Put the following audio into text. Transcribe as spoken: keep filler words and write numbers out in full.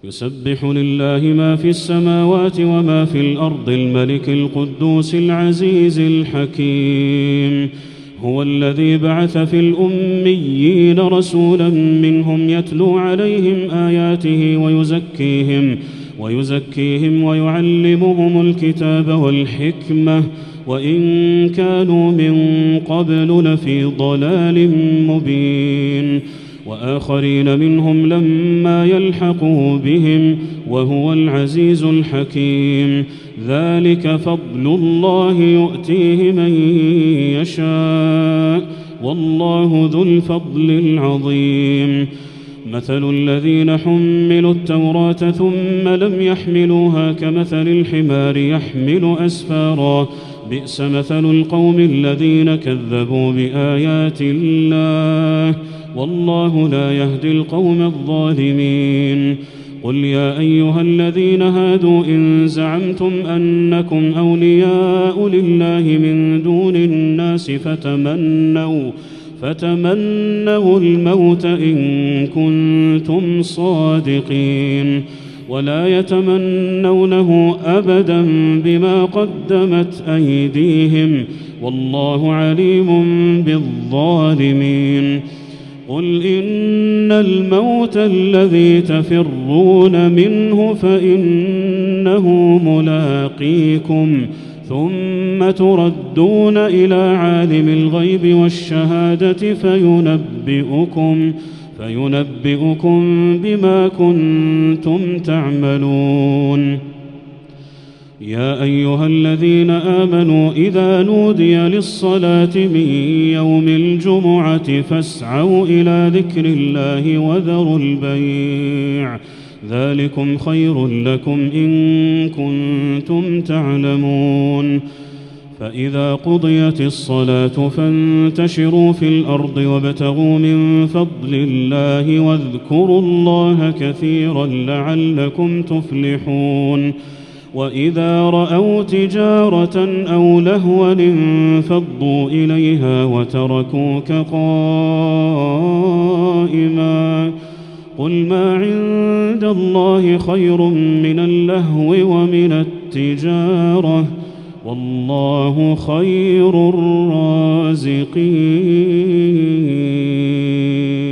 يسبح لله ما في السماوات وما في الأرض الملك القدوس العزيز الحكيم. هو الذي بعث في الأميين رسولا منهم يتلو عليهم آياته ويزكيهم ويزكيهم ويعلمهم الكتاب والحكمة وإن كانوا من قبل لفي ضلال مبين، وآخرين منهم لما يلحقوا بهم وهو العزيز الحكيم. ذلك فضل الله يؤتيه من يشاء والله ذو الفضل العظيم. مثل الذين حملوا التوراة ثم لم يحملوها كمثل الحمار يحمل أسفارا، بئس مثل القوم الذين كذبوا بآيات الله والله لا يهدي القوم الظالمين. قل يا أيها الذين هادوا إن زعمتم أنكم أولياء لله من دون الناس فتمنوا فتمنوا الموت إن كنتم صادقين ولا يتمنونه أبدا بما قدمت أيديهم والله عليم بالظالمين. قل إن الموت الذي تفرون منه فإنه ملاقيكم ثم تردون إلى عالم الغيب والشهادة فينبئكم فينبئكم بما كنتم تعملون. يا أيها الذين آمنوا إذا نودي للصلاة من يوم الجمعة فاسعوا إلى ذكر الله وذروا البيع ذلكم خير لكم إن كنتم تعلمون. فإذا قضيت الصلاة فانتشروا في الأرض وابتغوا من فضل الله واذكروا الله كثيرا لعلكم تفلحون. وإذا رأوا تجارة أو لهوا انفضوا إليها وتركوك قائما قل ما عند الله خير من اللهو ومن التجارة والله خير الرازقين.